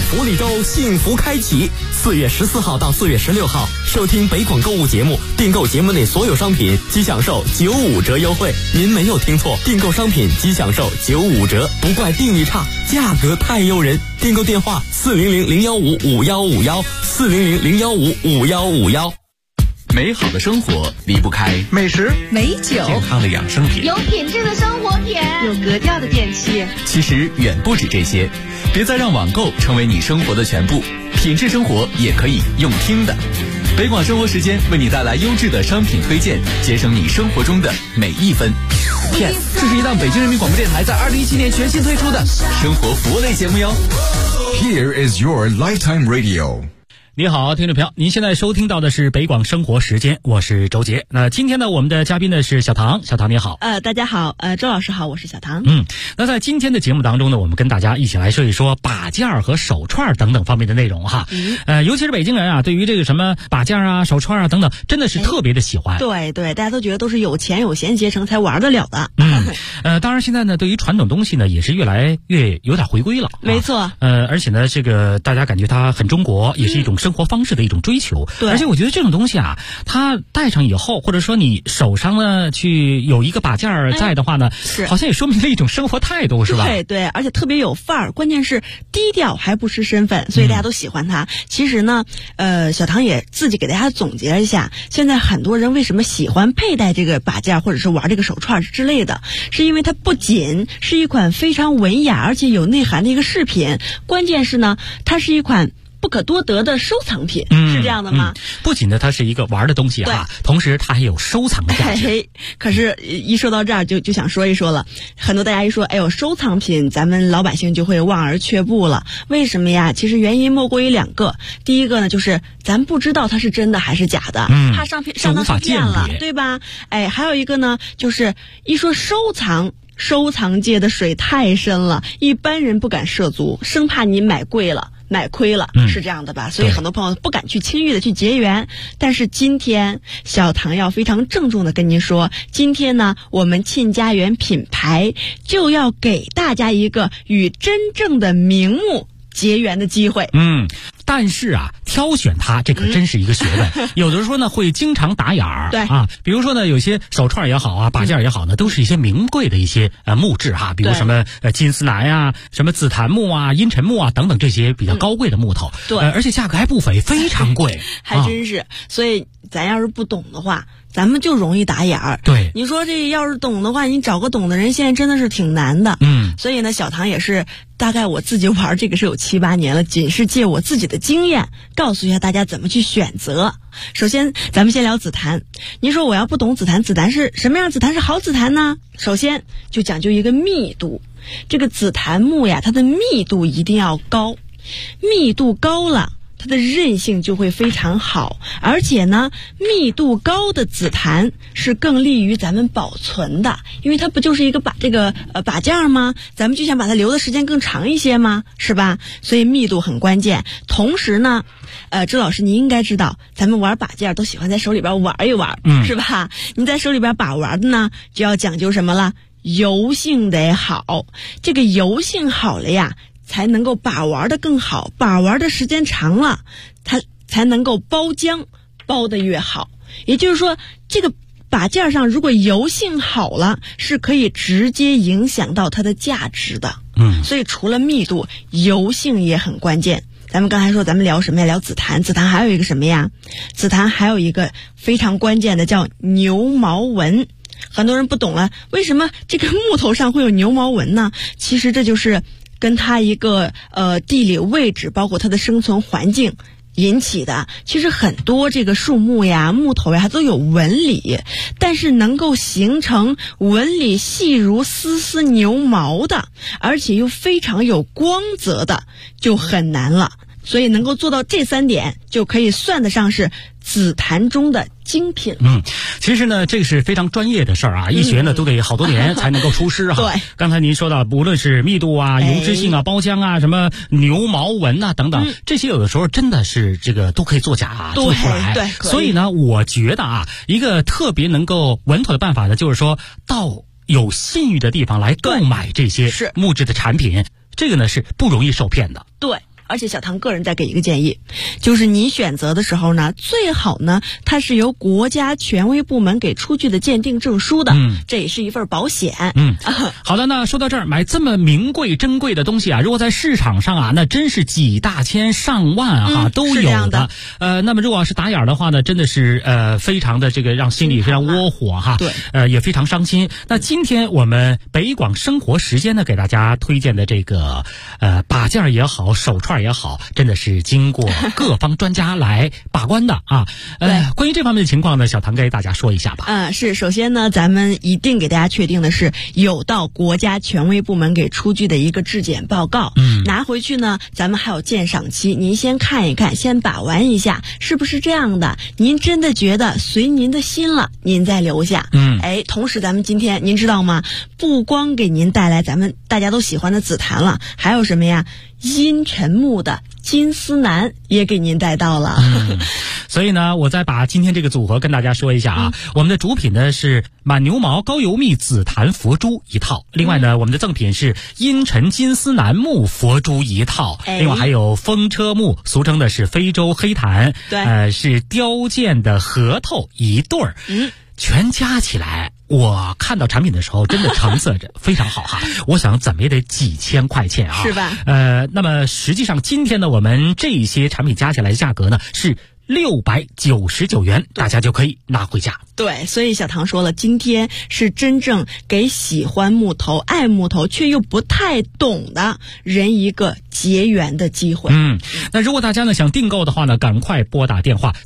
福利周幸福开启，4月14号到4月16号，收听北广购物节目，订购节目内所有商品即享受95折优惠。您没有听错，订购商品即享受95折，不怪定力差，价格太诱人。订购电话400-015-5151，400-015-5151。 美好的生活离不开美食、 美酒、 健康的养生品， 有品质的生活品， 有格调的电器。 其实远不止这些，别再让网购成为你生活的全部，品质生活也可以用听的。北广生活时间为你带来优质的商品推荐，节省你生活中的每一分。Yes， 这是一档北京人民广播电台在2017年全新推出的生活服务类节目哟。 Here is your lifetime radio。 你好，听众朋友，您现在收听到的是北广生活时间，我是周杰。那今天呢，我们的嘉宾呢是小唐，小唐你好。 大家好，周老师好，我是小唐。 那在今天的节目当中呢，我们跟大家一起来说一说把件儿和手串等等方面的内容哈。尤其是北京人啊，对于这个什么把件啊、手串啊等等，真的是特别的喜欢。 对，大家都觉得都是有钱有闲阶层才玩得了的。 当然现在呢，对于传统东西呢，也是越来越有点回归了。 没错。 而且呢，这个大家感觉它很中国，也是一种生活方式的一种追求。 对。 而且我觉得这种东西啊，它戴上以后，或者说你手上呢去有一个把件儿在的话呢，好像也说明了一种生活态度，是吧？ 对，而且特别有范儿，关键是低调还不失身份，所以大家都喜欢它。其实呢，小唐也自己给大家总结了一下，现在很多人为什么喜欢佩戴这个把件或者是玩这个手串之类的，是因为它不仅是一款非常文雅而且有内涵的一个饰品，关键是呢，它是一款不可多得的收藏品，是这样的吗？ 不仅呢它是一个玩的东西啊，同时它还有收藏的价值。 可是一说到这儿就想说一说了，很多大家一说收藏品，咱们老百姓就会望而却步了。为什么呀？其实原因莫过于2个。第一个呢，就是咱不知道它是真的还是假的，怕上当受骗了，对吧？还有一个呢，就是一说收藏界的水太深了，一般人不敢涉足，生怕你买亏了，是这样的吧？所以很多朋友不敢去轻易的去结缘。但是今天小唐要非常郑重的跟您说，今天呢，我们沁家园品牌就要给大家一个与真正的名目结缘的机会。 但是啊，挑选它这可真是一个学问。有的时候呢会经常打眼儿。 对啊，比如说呢，有些手串也好啊，把件也好呢，都是一些名贵的一些木质哈，比如什么金丝楠呀、什么紫檀木啊、阴沉木啊等等这些比较高贵的木头。 对， 而且价格还不菲，非常贵。 还真是。所以咱要是不懂的话，咱们就容易打眼儿。 对， 你说这要是懂的话，你找个懂的人现在真的是挺难的。所以呢，小唐也是大概我自己玩这个是有7、8年了，仅是借我自己的经验告诉一下大家怎么去选择。首先咱们先聊紫檀。您说我要不懂紫檀是什么样？紫檀是好紫檀呢？首先就讲究一个密度，这个紫檀木呀，它的密度一定要高，密度高了它的韧性就会非常好，而且呢，密度高的紫檀是更利于咱们保存的，因为它不就是一个把件吗？咱们就想把它留的时间更长一些吗？是吧？所以密度很关键。同时呢，周老师你应该知道，咱们玩把件都喜欢在手里边玩一玩，是吧？你在手里边把玩的呢，就要讲究什么了？油性得好，这个油性好了呀，才能够把玩的更好，把玩的时间长了，它才能够包浆包得越好。也就是说，这个把件上如果油性好了，是可以直接影响到它的价值的。所以除了密度，油性也很关键。咱们刚才说咱们聊什么呀？聊紫檀。紫檀还有一个什么呀？紫檀还有一个非常关键的叫牛毛纹。很多人不懂了，为什么这个木头上会有牛毛纹呢？其实这就是跟它一个地理位置，包括它的生存环境引起的。其实很多这个树木呀、木头呀，它都有纹理，但是能够形成纹理细如丝丝牛毛的，而且又非常有光泽的，就很难了。所以能够做到这3点，就可以算得上是紫檀中的精品。 其实呢，这个是非常专业的事儿啊，一学呢都得好多年才能够出师哈。 对， 刚才您说到，无论是密度啊、油脂性啊、包浆啊、什么牛毛纹啊等等，这些有的时候真的是这个都可以作假做出来。 对， 所以呢，我觉得啊，一个特别能够稳妥的办法呢，就是说到有信誉的地方来购买这些木质的产品，这个呢是不容易受骗的。 对。 而且小唐个人再给一个建议，就是你选择的时候呢，最好呢它是由国家权威部门给出具的鉴定证书的，这也是一份保险。 好的，那说到这儿，买这么名贵珍贵的东西啊，如果在市场上啊，那真是几大千上万啊，都有的。那么如果要是打眼的话呢，真的是非常的这个让心里非常窝火哈。对，也非常伤心。那今天我们北广生活时间呢，给大家推荐的这个把件也好，手串也好，真的是经过各方专家来把关的啊。关于这方面的情况呢，小唐给大家说一下吧。 是，首先呢，咱们一定给大家确定的是有到国家权威部门给出具的一个质检报告，拿回去呢，咱们还有鉴赏期，您先看一看，先把玩一下，是不是这样的？您真的觉得随您的心了，您再留下。同时咱们今天您知道吗？不光给您带来咱们大家都喜欢的紫檀了，还有什么呀？阴沉木的金丝楠也给您带到了。 所以呢，我再把今天这个组合跟大家说一下啊。我们的主品呢是满牛毛高油蜜紫檀佛珠一套，另外呢，我们的赠品是阴沉金丝楠木佛珠一套，另外还有风车木，俗称的是非洲黑檀，是雕件的核桃一对儿。全加起来，我看到产品的时候真的成色着非常好哈，我想怎么也得几千块钱啊， 是吧？ 那么实际上今天呢，我们这些产品加起来的价格呢是699元，大家就可以拿回家。 对，所以小唐说了，今天是真正给喜欢木头、爱木头却又不太懂的人一个结缘的机会。 那如果大家呢想订购的话呢，赶快拨打电话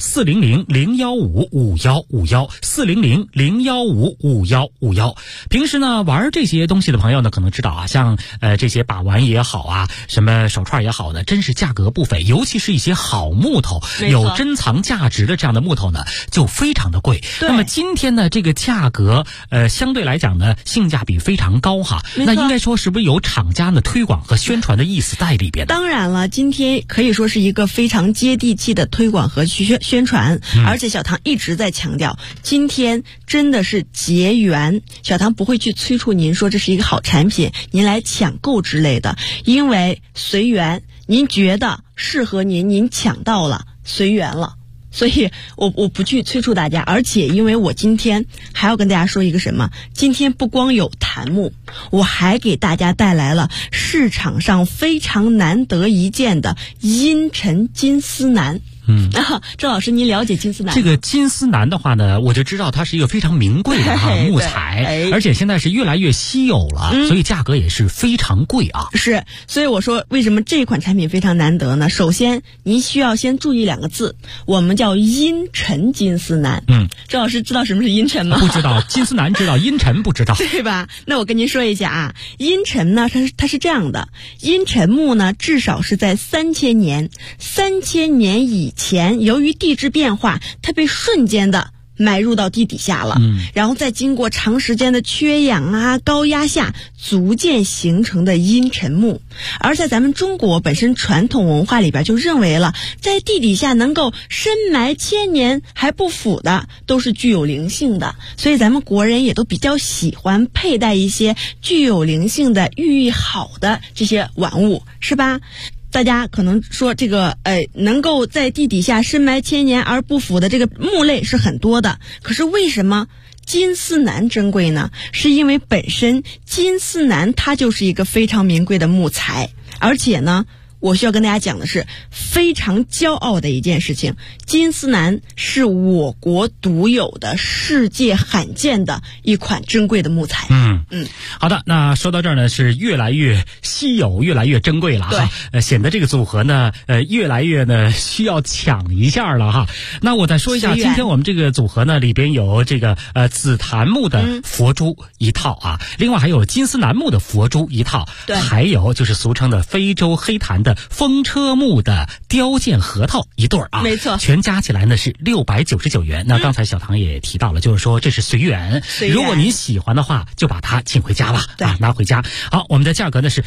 400-015-5151，400-015-5151。平时呢玩这些东西的朋友呢，可能知道啊，像这些把玩也好啊，什么手串也好呢，真是价格不菲，尤其是一些好木头，有珍藏价值的这样的木头呢，就非常的贵。那么今天呢，这个价格相对来讲呢，性价比非常高哈。那应该说是不是有厂家呢推广和宣传的意思在里边？ 当然了，今天可以说是一个非常接地气的推广和宣传，而且小唐一直在强调，今天真的是结缘。小唐不会去催促您说这是一个好产品，您来抢购之类的，因为随缘，您觉得适合您，您抢到了，随缘了。所以我不去催促大家，而且因为我今天还要跟大家说一个什么，今天不光有檀木，我还给大家带来了市场上非常难得一见的阴沉金丝楠。周老师，您了解金丝楠吗？ 这个金丝楠的话呢，我就知道它是一个非常名贵的木材，而且现在是越来越稀有了，所以价格也是非常贵啊。 是，所以我说为什么这款产品非常难得呢？首先，您需要先注意2个字，我们叫阴沉金丝楠。周老师知道什么是阴沉吗？ 不知道，金丝楠知道，阴沉不知道， 对吧？那我跟您说一下啊，阴沉呢，它是这样的，阴沉木呢，至少是在3000年以前，由于地质变化，它被瞬间的埋入到地底下了，然后再经过长时间的缺氧啊、高压下，逐渐形成的阴沉木。而在咱们中国本身传统文化里边就认为了，在地底下能够深埋1000年还不腐的，都是具有灵性的，所以咱们国人也都比较喜欢佩戴一些具有灵性的、寓意好的这些玩物，是吧？大家可能说这个能够在地底下深埋1000年而不腐的这个木类是很多的，可是为什么金丝楠珍贵呢？是因为本身金丝楠它就是一个非常名贵的木材，而且呢，我需要跟大家讲的是非常骄傲的一件事情，金丝楠是我国独有的世界罕见的一款珍贵的木材。 好的，那说到这儿呢，是越来越稀有，越来越珍贵了哈，显得这个组合呢越来越呢需要抢一下了哈。那我再说一下，今天我们这个组合呢里边有这个紫檀木的佛珠一套啊，另外还有金丝楠木的佛珠一套，还有就是俗称的非洲黑檀的风车木的雕件核桃一对啊， 没错， 全加起来呢是699元。那刚才小唐也提到了，就是说这是随缘，如果您喜欢的话，就把它请回家吧，拿回家。好，我们的价格呢是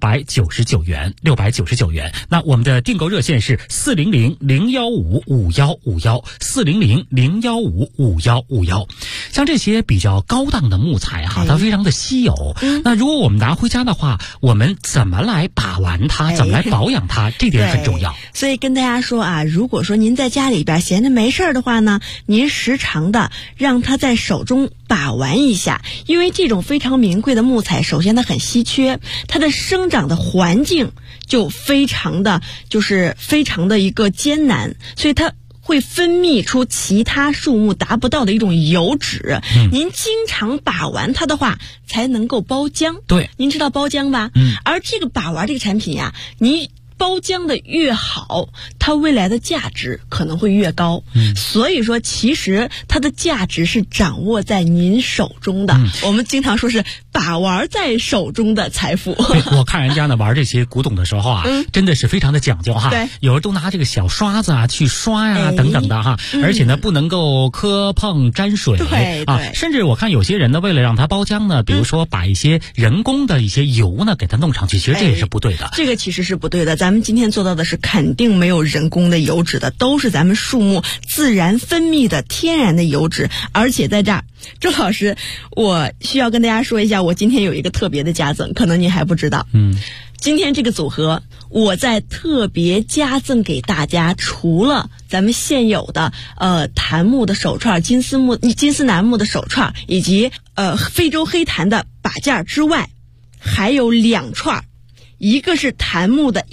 699元，699元。那我们的订购热线是400-015-5151，400-015-5151。 像这些比较高档的木材哈，它非常的稀有。那如果我们拿回家的话，我们怎么来把玩它，怎么来保养它，这点很重要。 所以跟大家说啊，如果说您在家里边闲着没事的话呢，您时常的让它在手中把玩一下，因为这种非常名贵的木材，首先它很稀缺，它的生长的环境就非常的一个艰难，所以它会分泌出其他树木达不到的一种油脂。您经常把玩它的话，才能够包浆。 对， 您知道包浆吧？而这个把玩这个产品呀，你包浆的越好，它未来的价值可能会越高。所以说其实它的价值是掌握在您手中的。我们经常说是把玩在手中的财富。 我看人家呢玩这些古董的时候啊，真的是非常的讲究哈。 对， 有人都拿这个小刷子啊去刷呀等等的哈，而且呢不能够磕碰沾水。 对啊，甚至我看有些人呢为了让它包浆呢，比如说把一些人工的一些油呢给它弄上去，其实这也是不对的。 这个其实是不对的。咱们今天做到的是肯定没有人工的油脂的，都是咱们树木自然分泌的天然的油脂。而且在这儿，周老师，我需要跟大家说一下，我今天有一个特别的加赠，可能您还不知道。今天这个组合，我在特别加赠给大家，除了咱们现有的檀木的手串、金丝楠木的手串，以及非洲黑檀的把件之外，还有2串。一个是檀木的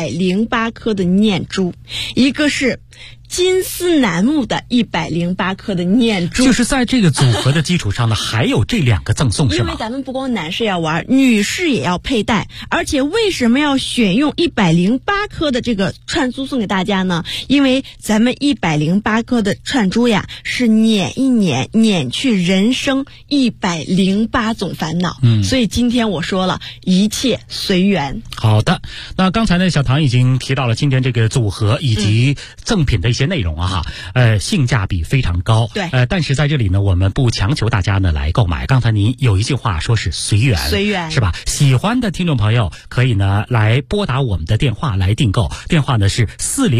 108颗的念珠，一个是金丝楠木的108颗的念珠。 就是在这个组合的基础上呢，还有这2个赠送是吗？ 因为咱们不光男士要玩，女士也要佩戴。而且为什么要选用108颗的这个串珠送给大家呢？因为咱们108颗的串珠呀，是捻一捻，捻去人生108种烦恼。所以今天我说了，一切随缘。 好的，那刚才呢，小唐已经提到了今天这个组合以及赠品的一些内容啊性价比非常高。 对， 但是在这里呢，我们不强求大家呢来购买。刚才您有一句话说是随缘，是吧？喜欢的听众朋友可以呢来拨打我们的电话来订购，电话呢是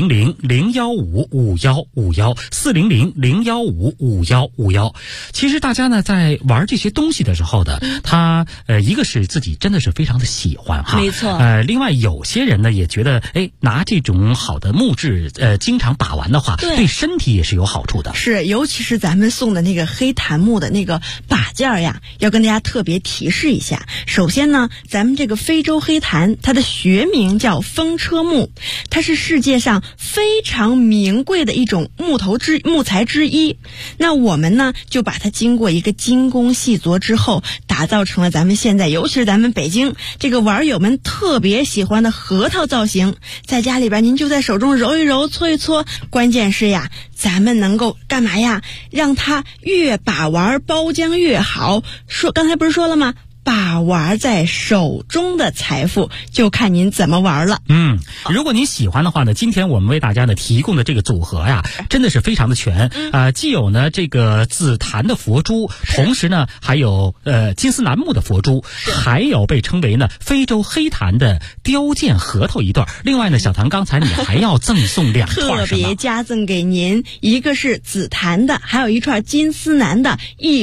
400-015-5151，400-015-5151。其实大家呢在玩这些东西的时候的，他一个是自己真的是非常的喜欢哈， 没错。 另外有些人呢也觉得，拿这种好的木质经常把玩的话，对身体也是有好处的。 是，尤其是咱们送的那个黑檀木的那个把件呀，要跟大家特别提示一下。首先呢，咱们这个非洲黑檀，它的学名叫风车木，它是世界上非常名贵的一种木材之一。那我们呢，就把它经过一个精工细琢之后，打造成了咱们现在，尤其是咱们北京这个玩友们特别喜欢的核桃造型。在家里边您就在手中揉一揉，搓一搓，关键是呀，咱们能够干嘛呀？让它越把玩包浆越好。刚才不是说了吗？把玩在手中的财富，就看您怎么玩了。 如果您喜欢的话呢，今天我们为大家呢提供的这个组合呀，真的是非常的全。既有呢这个紫檀的佛珠，同时呢还有金丝楠木的佛珠，还有被称为呢非洲黑檀的雕件核桃一对。另外呢，小唐刚才你还要赠送2串， 特别加赠给您，一个是紫檀的，还有一串金丝楠的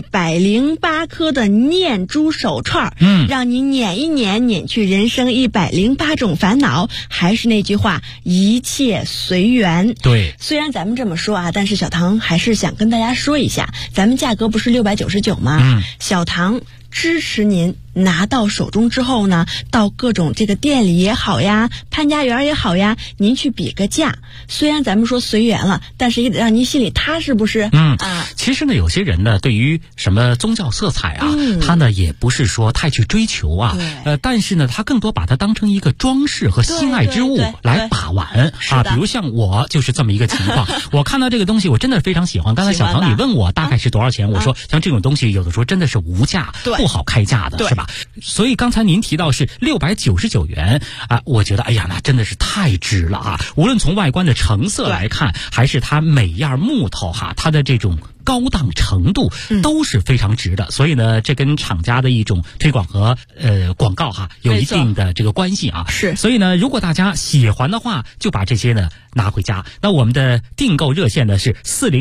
108颗的念珠手串。让你捻一捻，捻去人生108种烦恼。还是那句话，一切随缘。 对， 虽然咱们这么说啊，但是小唐还是想跟大家说一下，咱们价格不是699吗？小唐支持您拿到手中之后呢，到各种这个店里也好呀，潘家园也好呀，您去比个价。虽然咱们说随缘了，但是也得让您心里踏实，不是？ 其实呢，有些人呢，对于什么宗教色彩啊，他呢也不是说太去追求啊，但是呢，他更多把它当成一个装饰和心爱之物来把玩啊。比如像我就是这么一个情况，我看到这个东西，我真的非常喜欢。刚才小唐你问我大概是多少钱，我说像这种东西有的时候真的是无价，不好开价的，是吧？所以刚才您提到是699元啊，我觉得哎呀，那真的是太值了啊！无论从外观的成色来看，还是它每样木头哈，它的这种高档程度都是非常值的。所以呢，这跟厂家的一种推广和广告有一定的这个关系啊。 是。 所以呢，如果大家喜欢的话，就把这些呢拿回家。那我们的订购热线呢是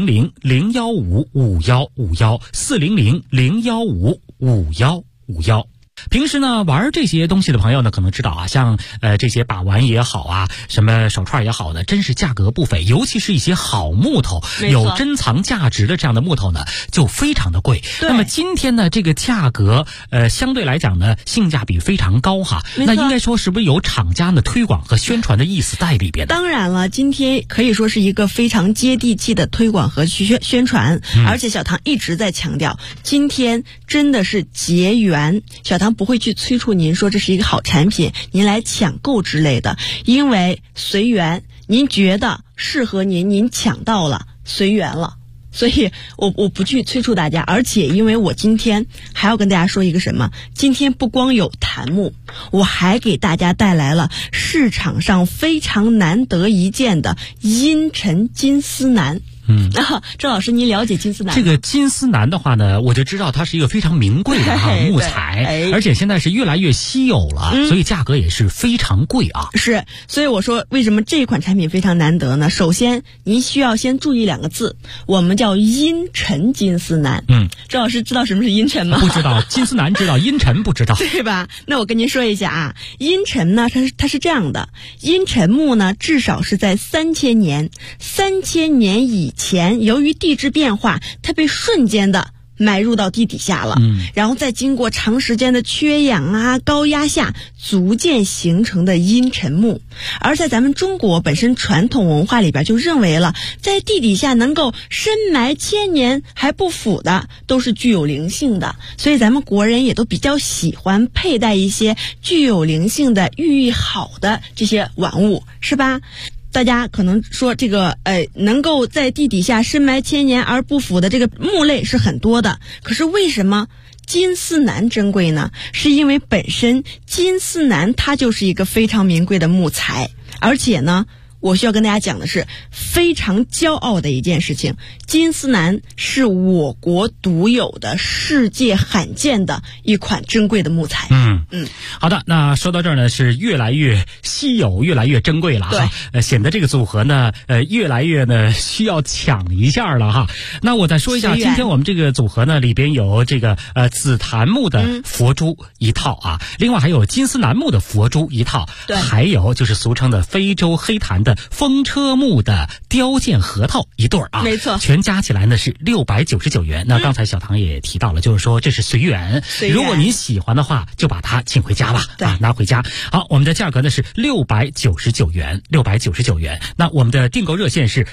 400-015-5151，400-015-5151。平时呢玩这些东西的朋友呢，可能知道啊，像这些把玩也好啊，什么手串也好的，真是价格不菲，尤其是一些好木头，有珍藏价值的这样的木头呢，就非常的贵。那么今天呢，这个价格相对来讲呢，性价比非常高哈。那应该说是不是有厂家的推广和宣传的意思在里边呢？ 当然了，今天可以说是一个非常接地气的推广和宣传，而且小唐一直在强调，今天真的是结缘，小唐不会去催促您说这是一个好产品，您来抢购之类的，因为随缘，您觉得适合您，您抢到了，随缘了。所以我不去催促大家，而且因为我今天还要跟大家说一个什么，今天不光有檀木，我还给大家带来了市场上非常难得一见的阴沉金丝楠。郑老师，您了解金丝楠？ 这个金丝楠的话呢，我就知道它是一个非常名贵的木材，而且现在是越来越稀有了，所以价格也是非常贵啊。 是，所以我说为什么这款产品非常难得呢？首先，您需要先注意2个字，我们叫阴沉金丝楠。郑老师知道什么是阴沉吗？ 不知道，金丝楠知道，阴沉不知道， 对吧？那我跟您说一下啊，阴沉呢，它是这样的，阴沉木呢，至少是在3000年以前，由于地质变化，它被瞬间的埋入到地底下了，然后再经过长时间的缺氧啊、高压下，逐渐形成的阴沉木。而在咱们中国本身传统文化里边就认为了，在地底下能够深埋1000年还不腐的，都是具有灵性的，所以咱们国人也都比较喜欢佩戴一些具有灵性的、寓意好的这些玩物，是吧？大家可能说这个能够在地底下深埋1000年而不腐的这个木类是很多的，可是为什么金丝楠珍贵呢？是因为本身金丝楠它就是一个非常名贵的木材，而且呢，我需要跟大家讲的是非常骄傲的一件事情，金丝楠是我国独有的、世界罕见的一款珍贵的木材。 好的，那说到这儿呢，是越来越稀有，越来越珍贵了哈，显得这个组合呢，越来越呢需要抢一下了哈。那我再说一下，今天我们这个组合呢，里边有这个紫檀木的佛珠一套啊，另外还有金丝楠木的佛珠一套，还有就是俗称的非洲黑檀的风车木的雕件核桃一对啊， 没错， 全加起来呢是699元。那刚才小唐也提到了，就是说这是随缘，如果您喜欢的话，就把它请回家吧，拿回家。好，我们的价格呢是699元，699元。那我们的订购热线是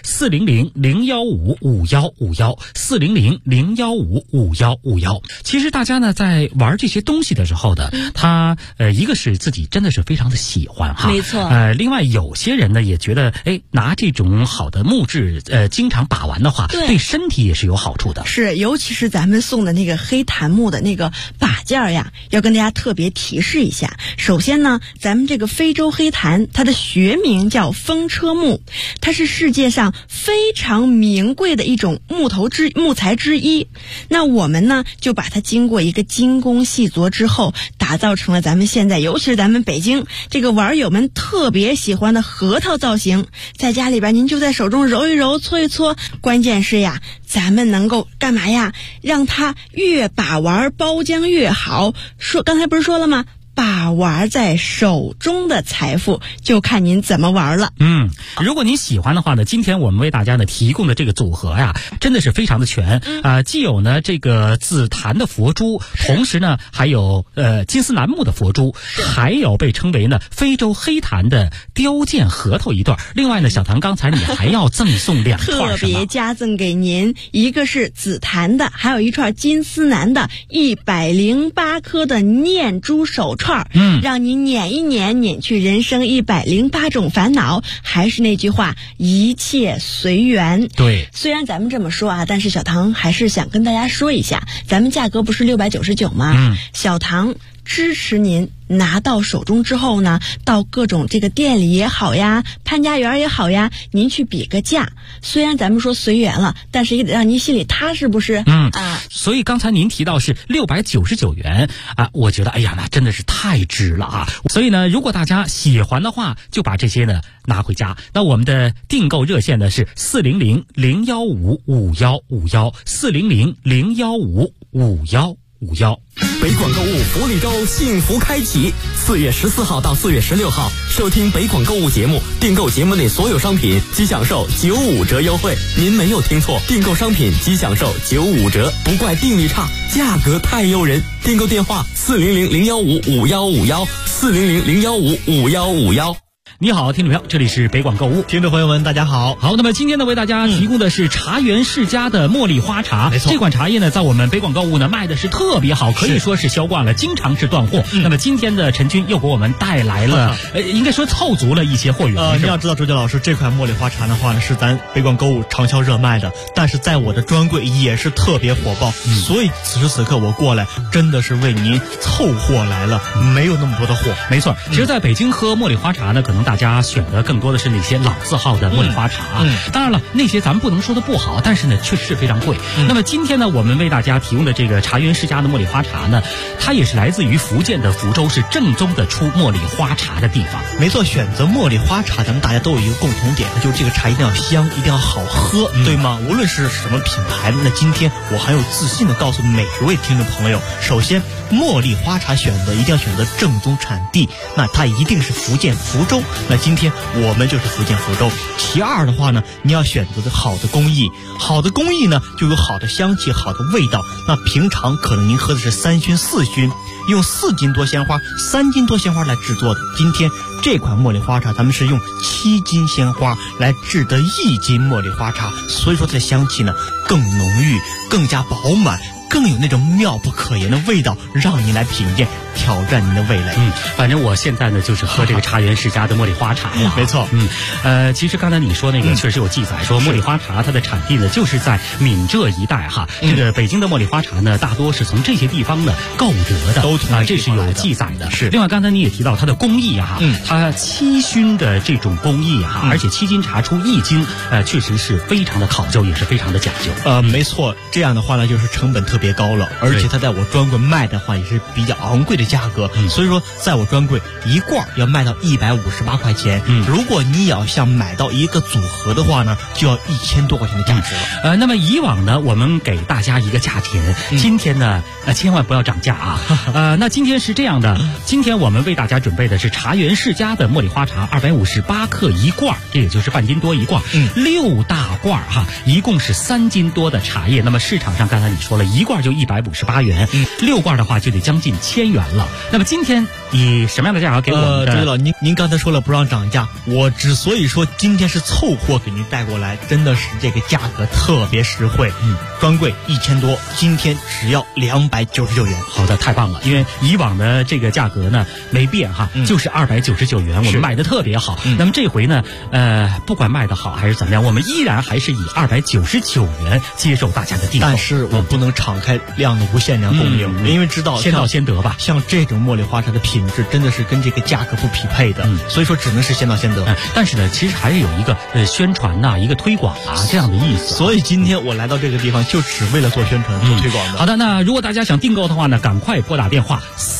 400-015-5151，400-015-5151。其实大家呢在玩这些东西的时候的，他一个是自己真的是非常的喜欢哈， 没错。 另外有些人呢也觉得，拿这种好的木质，经常把玩的话，对身体也是有好处的。 是，尤其是咱们送的那个黑檀木的那个把件呀，要跟大家特别提示一下。首先呢，咱们这个非洲黑檀，它的学名叫风车木，它是世界上非常名贵的一种木材之一。那我们呢，就把它经过一个精工细琢之后，打造成了咱们现在，尤其是咱们北京这个玩友们特别喜欢的核桃造型。在家里边，您就在手中揉一揉、搓一搓，关键是呀，咱们能够干嘛呀？让它越把玩包浆越好。刚才不是说了吗？把玩在手中的财富，就看您怎么玩了。 如果您喜欢的话呢，今天我们为大家呢提供的这个组合呀，真的是非常的全既有呢这个紫檀的佛珠，同时呢还有金丝楠木的佛珠，还有被称为呢非洲黑檀的雕件核桃一对。另外呢，小唐刚才你还要赠送2串， 特别加赠给您，一个是紫檀的，还有一串金丝楠的108颗的念珠手串，让你捻一捻，捻去人生108种烦恼。还是那句话，一切随缘。 对， 虽然咱们这么说啊，但是小唐还是想跟大家说一下，咱们价格不是699吗？小唐支持您拿到手中之后呢，到各种这个店里也好呀，潘家园也好呀，您去比个价。虽然咱们说随缘了，但是也得让您心里踏实，不是？ 所以刚才您提到是699元啊，我觉得哎呀，那真的是太值了啊！所以呢，如果大家喜欢的话，就把这些呢拿回家。那我们的订购热线呢是400-015-5151，400-015-5151。 北广购物福利周幸福开启，4月14号到4月16号，收听北广购物节目，订购节目内所有商品即享受95折优惠。您没有听错，订购商品即享受95折，不怪定力差，价格太诱人。订购电话400-015-5151，400-015-5151。 你好，听众朋友，这里是北广购物， 听众朋友们大家好。 好，那么今天呢为大家提供的是茶园世家的茉莉花茶。 没错， 这款茶叶呢在我们北广购物呢卖的是特别好，可以说是销冠了，经常是断货。那么今天的陈军又给我们带来了应该说凑足了一些货源。 你要知道周杰老师这款茉莉花茶的话呢是咱北广购物畅销热卖的，但是在我的专柜也是特别火爆，所以此时此刻我过来真的是为您凑货来了，没有那么多的货。 没错，其实在北京喝茉莉花茶呢，可能大家选的更多的是那些老字号的茉莉花茶当然了，那些咱们不能说的不好，但是呢确实是非常贵。那么今天呢我们为大家提供的这个茶园世家的茉莉花茶呢，它也是来自于福建的福州，是正宗的出茉莉花茶的地方。 没错，选择茉莉花茶咱们大家都有一个共同点，就是这个茶一定要香，一定要好喝，对吗？无论是什么品牌，那今天我很有自信的告诉每一位听众朋友，首先茉莉花茶选择一定要选择正宗产地，那它一定是福建福州，那今天我们就是福建福州。其二的话呢，你要选择的好的工艺，好的工艺呢就有好的香气，好的味道。那平常可能您喝的是3熏4熏，用4斤多鲜花3斤多鲜花来制作的，今天这款茉莉花茶咱们是用7斤鲜花来制的1斤茉莉花茶，所以说它的香气呢更浓郁，更加饱满，更有那种妙不可言的味道，让您来品鉴，挑战您的味蕾。 反正我现在呢就是喝这个茶园世家的茉莉花茶了。 没错。 其实刚才你说那个确实有记载，说茉莉花茶它的产地呢就是在闽浙一带哈。这个北京的茉莉花茶呢大多是从这些地方呢购得的， 都从这是有记载的。 是。 另外刚才你也提到它的工艺它7熏的这种工艺而且7斤茶出1斤，确实是非常的考究，也是非常的讲究。 没错，这样的话呢就是成本特别高了，而且它在我专柜卖的话也是比较昂贵的价格，所以说在我专柜一罐要卖到158块钱。如果你要想买到一个组合的话呢，就要1000多块钱的价值了。 那么以往呢我们给大家一个价钱，今天呢千万不要涨价啊。那今天是这样的，今天我们为大家准备的是茶园世家的茉莉花茶258克一罐，这也就是半斤多一罐，6大罐一共是3斤多的茶叶。那么市场上刚才你说了一罐就158元，6罐的话就得将近1000元了。那么今天以什么样的价格给我们的？ 周老，您刚才说了不让涨价，我之所以说今天是凑货给您带过来，真的是这个价格特别实惠。专柜1000多，今天只要299元。 好的，太棒了，因为以往的这个价格呢没变就是299元，我们卖的特别好。那么这回呢不管卖的好还是怎么样，我们依然还是以299元接受大家的订购。 但是我不能敞开量的无限量供应，因为知道先到先得吧。 像这种茉莉花茶的品质真的是跟这个价格不匹配的，所以说只能是先到先得。 但是呢其实还是有一个宣传一个推广这样的意思。 所以今天我来到这个地方就只为了做宣传做推广的。 好的，那如果大家想订购的话呢，赶快拨打电话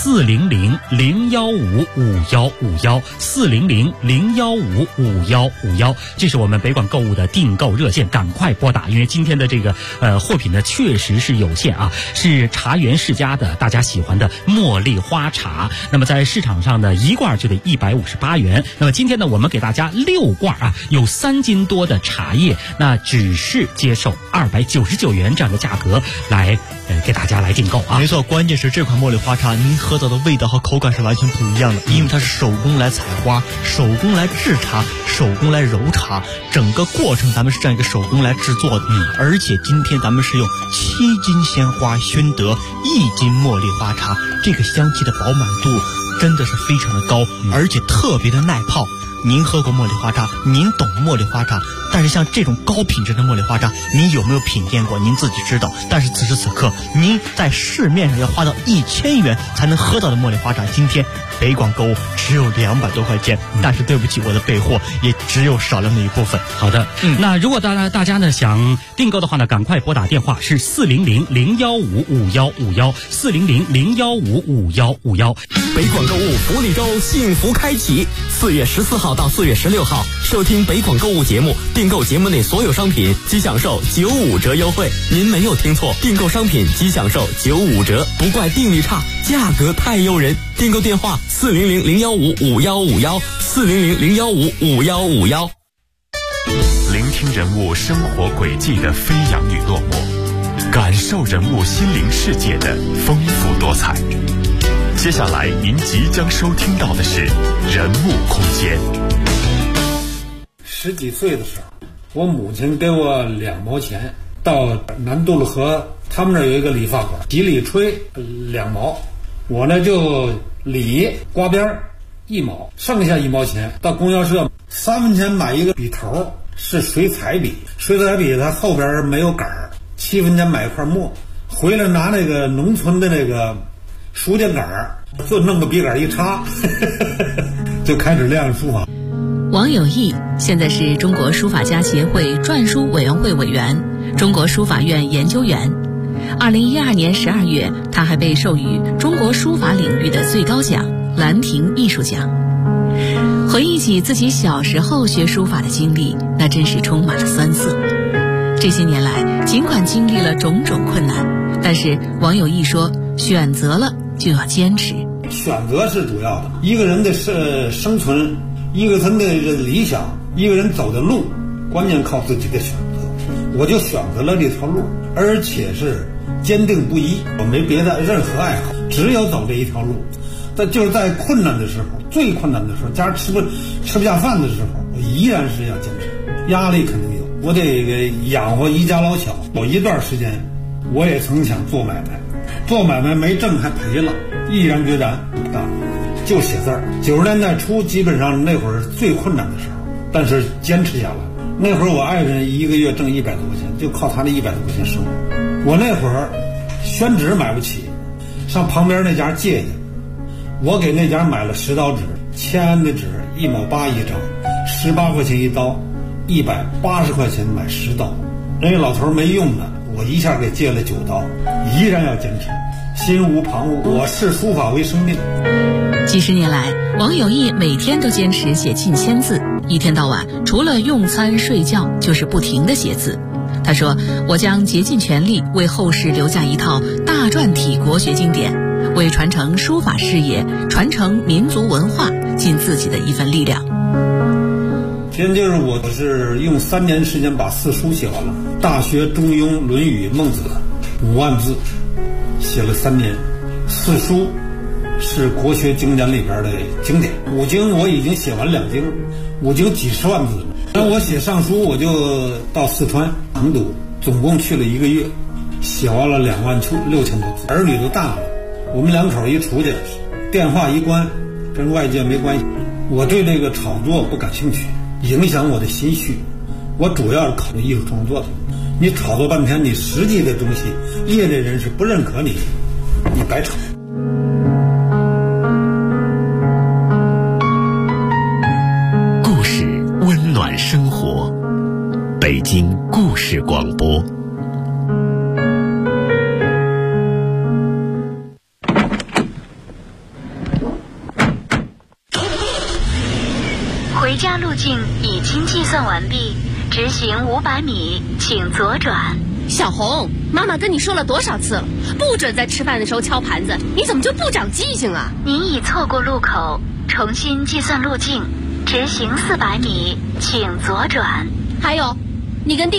400-015-5151，400-015-5151，这是我们北广购物的订购热线，赶快拨打，因为今天的这个货品呢确实是有限是茶园世家的大家喜欢的茉莉花茶。那么在市场上呢一罐就得158元，那么今天呢我们给大家6罐有3斤多的茶叶，那只是接受299元这样的价格来给大家来订购没错，关键是这款茉莉花茶您喝到的味道和口感是完全不一样的，因为它是手工来采花，手工来制茶，手工来揉茶，整个过程咱们是这样一个手工来制作的。而且今天咱们是用7斤鲜花熏得1斤茉莉花茶，这个香气的饱满度真的是非常的高，而且特别的耐泡。 您喝过茉莉花茶，您懂茉莉花茶，但是像这种高品质的茉莉花茶，您有没有品鉴过？您自己知道。但是此时此刻，您在市面上要花到1000元才能喝到的茉莉花茶，今天北广购物只有200多块钱。但是对不起，我的备货也只有少量的一部分。 好的，那如果大家呢想订购的话呢，赶快拨打电话是400-015-5151，400-015-5151。 北广购物福利周幸福开启，4月14号到4月16号，收听北广购物节目，订购节目内所有商品即享受95折优惠。您没有听错，订购商品即享受95折，不怪定力差，价格太诱人。订购电话400-015-5151，400-015-5151。 聆听人物生活轨迹的飞扬与落寞，感受人物心灵世界的丰富多彩。接下来您即将收听到的是人物空间。 10几岁的时候，我母亲给我2毛钱，到南渡了河，他们那儿有一个理发馆，洗理吹2毛，我呢就理刮边1毛，剩下1毛钱到供销社3分钱买一个笔头，是水彩笔，水彩笔它后边没有杆儿，7分钱买一块墨，回来拿那个农村的那个书架杆儿，就弄个笔杆一插就开始练书法。 王有义现在是中国书法家协会篆书委员会委员、中国书法院研究员。2012年12月，他还被授予中国书法领域的最高奖兰亭艺术奖。回忆起自己小时候学书法的经历，那真是充满了酸涩。这些年来，尽管经历了种种困难，但是王有义说，选择了就要坚持。 选择是主要的，一个人的生存，一个人的理想，一个人走的路，关键靠自己的选择。我就选择了这条路，而且是坚定不移，我没别的任何爱好，只有走这一条路。但就是在困难的时候，最困难的时候，家吃不下饭的时候，我依然是要坚持。压力肯定有，我得养活一家老小。有一段时间，我也曾想做买卖，做买卖没挣还赔了，毅然决然就写字儿。90年代初，基本上那会儿最困难的时候，但是坚持下来。那会儿我爱人一个月挣100多块钱，就靠他那100多块钱生活。我那会儿宣纸买不起，上旁边那家借去，我给那家买了10刀纸，签的纸1毛8一张，18块钱一刀，180块钱买10刀。人家老头没用的，我一下给借了9刀，依然要坚持，心无旁骛。我视书法为生命。 几十年来，王有义每天都坚持写近1000字，一天到晚除了用餐睡觉就是不停地写字。他说，我将竭尽全力为后世留下一套大篆体国学经典，为传承书法事业、传承民族文化尽自己的一份力量。 今天就是我是用3年时间把4书写完了，《大学》《中庸》《论语》《孟子》5万字，写了3年。4书是国学经典里边的经典，5经我已经写完2经，5经几10万字。然后我写上书，我就到四川成都，总共去了1个月，写完了26000多字。儿女都大了，我们2口一出去，电话一关，跟外界没关系。我对这个炒作不感兴趣，影响我的心绪。我主要是考虑艺术创作的。你炒作半天，你实际的东西，业内人士不认可你，你白炒。 故事温暖生活，北京故事广播。 回家路径已经计算完毕，直行500米，请左转。 小红，妈妈跟你说了多少次了，不准在吃饭的时候敲盘子，你怎么就不长记性啊？ 您已错过路口，重新计算路径，直行400米，请左转。 还有，你跟